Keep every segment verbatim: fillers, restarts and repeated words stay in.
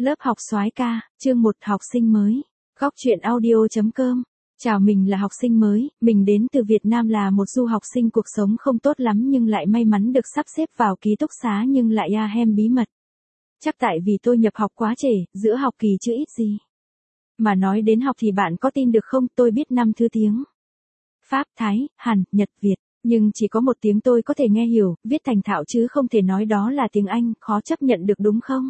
Lớp học soái ca, chương một học sinh mới. Góc truyện audio.com. Chào, mình là học sinh mới, mình đến từ Việt Nam là một du học sinh cuộc sống không tốt lắm nhưng lại may mắn được sắp xếp vào ký túc xá nhưng lại ahem bí mật. Chắc tại vì tôi nhập học quá trễ, giữa học kỳ chưa ít gì. Mà nói đến học thì bạn có tin được không, tôi biết năm thứ tiếng. Pháp, Thái, Hàn, Nhật, Việt. Nhưng chỉ có một tiếng tôi có thể nghe hiểu, viết thành thạo chứ không thể nói đó là tiếng Anh, khó chấp nhận được đúng không?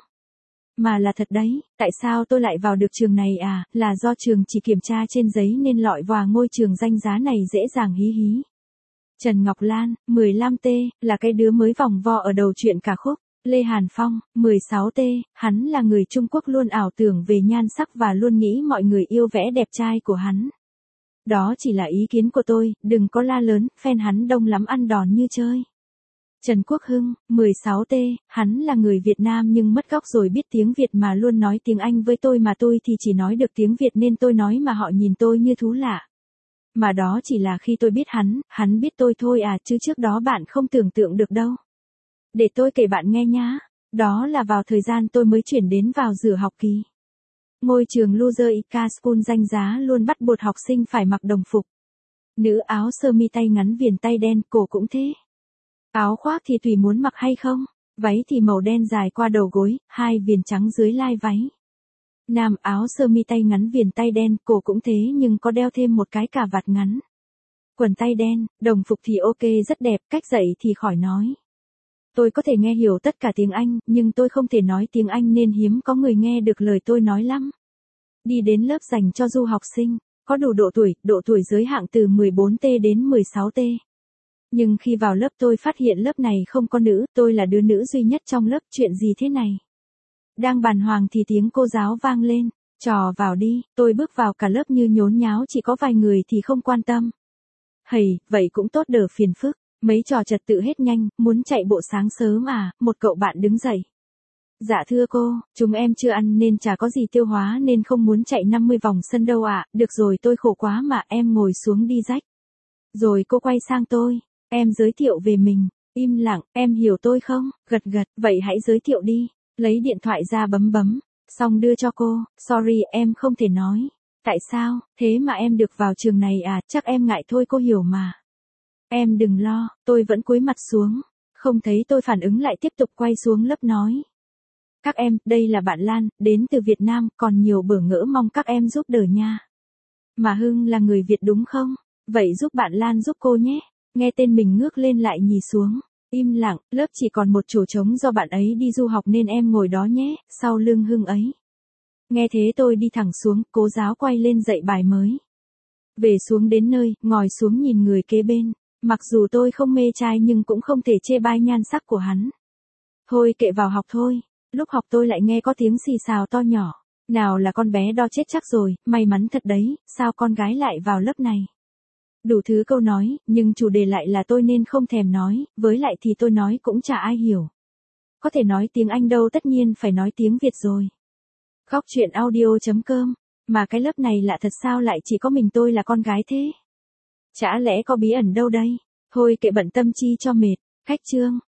Mà là thật đấy, tại sao tôi lại vào được trường này à, là do trường chỉ kiểm tra trên giấy nên lọi vào ngôi trường danh giá này dễ dàng hí hí. Trần Ngọc Lan, mười lăm T, là cái đứa mới vòng vo ở đầu chuyện cả khúc. Lê Hàn Phong, mười sáu T, hắn là người Trung Quốc luôn ảo tưởng về nhan sắc và luôn nghĩ mọi người yêu vẻ đẹp trai của hắn. Đó chỉ là ý kiến của tôi, đừng có la lớn, fan hắn đông lắm ăn đòn như chơi. Trần Quốc Hưng, mười sáu T, hắn là người Việt Nam nhưng mất gốc rồi biết tiếng Việt mà luôn nói tiếng Anh với tôi mà tôi thì chỉ nói được tiếng Việt nên tôi nói mà họ nhìn tôi như thú lạ. Mà đó chỉ là khi tôi biết hắn, hắn biết tôi thôi à, chứ trước đó bạn không tưởng tượng được đâu. Để tôi kể bạn nghe nhá, đó là vào thời gian tôi mới chuyển đến vào giữa học kỳ. Ngôi trường Loser i ca School danh giá luôn bắt buộc học sinh phải mặc đồng phục. Nữ áo sơ mi tay ngắn viền tay đen, cổ cũng thế. Áo khoác thì tùy muốn mặc hay không, váy thì màu đen dài qua đầu gối, hai viền trắng dưới lai váy. Nam áo sơ mi tay ngắn viền tay đen, cổ cũng thế nhưng có đeo thêm một cái cà vạt ngắn. Quần tay đen, đồng phục thì ok rất đẹp, cách dạy thì khỏi nói. Tôi có thể nghe hiểu tất cả tiếng Anh, nhưng tôi không thể nói tiếng Anh nên hiếm có người nghe được lời tôi nói lắm. Đi đến lớp dành cho du học sinh, có đủ độ tuổi, độ tuổi giới hạn từ mười bốn T đến mười sáu T. Nhưng khi vào lớp tôi phát hiện lớp này không có nữ, tôi là đứa nữ duy nhất trong lớp, chuyện gì thế này? Đang bàng hoàng thì tiếng cô giáo vang lên, trò vào đi, tôi bước vào cả lớp như nhốn nháo chỉ có vài người thì không quan tâm. Hầy, vậy cũng tốt đỡ phiền phức, mấy trò trật tự hết nhanh, muốn chạy bộ sáng sớm à, một cậu bạn đứng dậy. Dạ thưa cô, chúng em chưa ăn nên chả có gì tiêu hóa nên không muốn chạy năm mươi vòng sân đâu ạ, được rồi tôi khổ quá mà em ngồi xuống đi rách. Rồi cô quay sang tôi. Em giới thiệu về mình, im lặng, em hiểu tôi không, gật gật, vậy hãy giới thiệu đi, lấy điện thoại ra bấm bấm, xong đưa cho cô, sorry em không thể nói, tại sao, thế mà em được vào trường này à, chắc em ngại thôi cô hiểu mà. Em đừng lo, tôi vẫn cúi mặt xuống, không thấy tôi phản ứng lại tiếp tục quay xuống lớp nói. Các em, đây là bạn Lan, đến từ Việt Nam, còn nhiều bỡ ngỡ mong các em giúp đỡ nha. Mà Hưng là người Việt đúng không, vậy giúp bạn Lan giúp cô nhé. Nghe tên mình ngước lên lại nhìn xuống, im lặng, lớp chỉ còn một chỗ trống do bạn ấy đi du học nên em ngồi đó nhé, sau lưng Hưng ấy. Nghe thế tôi đi thẳng xuống, cô giáo quay lên dạy bài mới. Về xuống đến nơi, ngồi xuống nhìn người kế bên, mặc dù tôi không mê trai nhưng cũng không thể chê bai nhan sắc của hắn. Thôi kệ vào học thôi, lúc học tôi lại nghe có tiếng xì xào to nhỏ, nào là con bé đo chết chắc rồi, may mắn thật đấy, sao con gái lại vào lớp này. Đủ thứ câu nói, nhưng chủ đề lại là tôi nên không thèm nói, với lại thì tôi nói cũng chả ai hiểu. Có thể nói tiếng Anh đâu, tất nhiên phải nói tiếng Việt rồi. Góc truyện audio.com, mà cái lớp này lạ thật sao lại chỉ có mình tôi là con gái thế? Chả lẽ có bí ẩn đâu đây? Thôi kệ bận tâm chi cho mệt, khách chương.